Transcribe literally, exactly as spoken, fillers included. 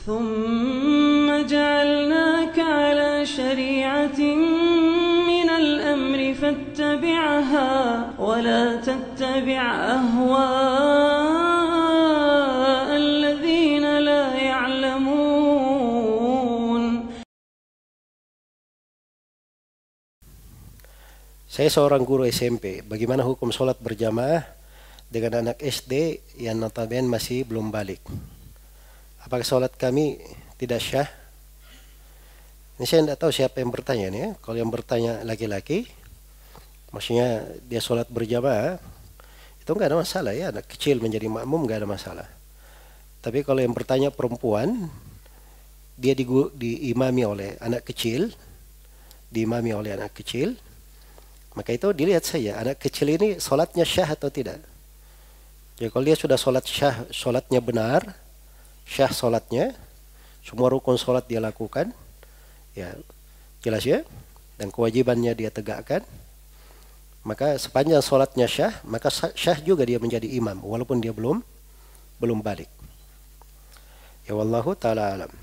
ثم جعلناك على شريعة من الأمر فاتبعها ولا تتبع أهواء الذين لا يعلمون. Saya seorang guru S M P. Bagaimana hukum sholat berjamaah dengan anak S D yang notabene masih belum balik? Apakah sholat kami tidak syah? Ini saya tidak tahu siapa yang bertanya nih ya. Kalau yang bertanya laki-laki, maksudnya dia sholat berjamaah, itu nggak ada masalah ya. Anak kecil menjadi makmum nggak ada masalah. Tapi kalau yang bertanya perempuan, dia digu, diimami oleh anak kecil, diimami oleh anak kecil, maka itu dilihat saja anak kecil ini sholatnya syah atau tidak. Jadi kalau dia sudah sholat syah, sholatnya benar, syah sholatnya, semua rukun sholat dia lakukan, ya jelas ya, dan kewajibannya dia tegakkan, maka sepanjang sholatnya syah, maka syah juga dia menjadi imam, walaupun dia belum belum balik. Ya wallahu ta'ala alam.